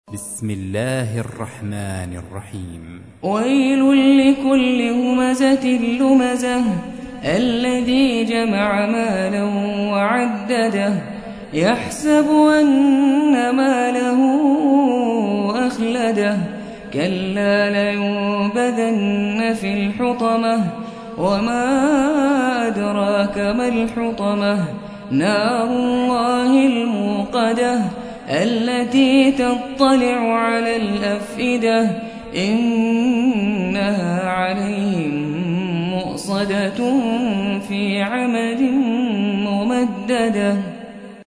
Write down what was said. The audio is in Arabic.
بسم الله الرحمن الرحيم. ويل لكل همزة لمزة الذي جمع مالا وعدده يحسب أن ماله أخلده كلا لينبذن في الحطمة وما أدراك ما الحطمة نار الله الموقدة التي تطلع على الأفئدة إنها عليهم مؤصدة في عمد ممددة.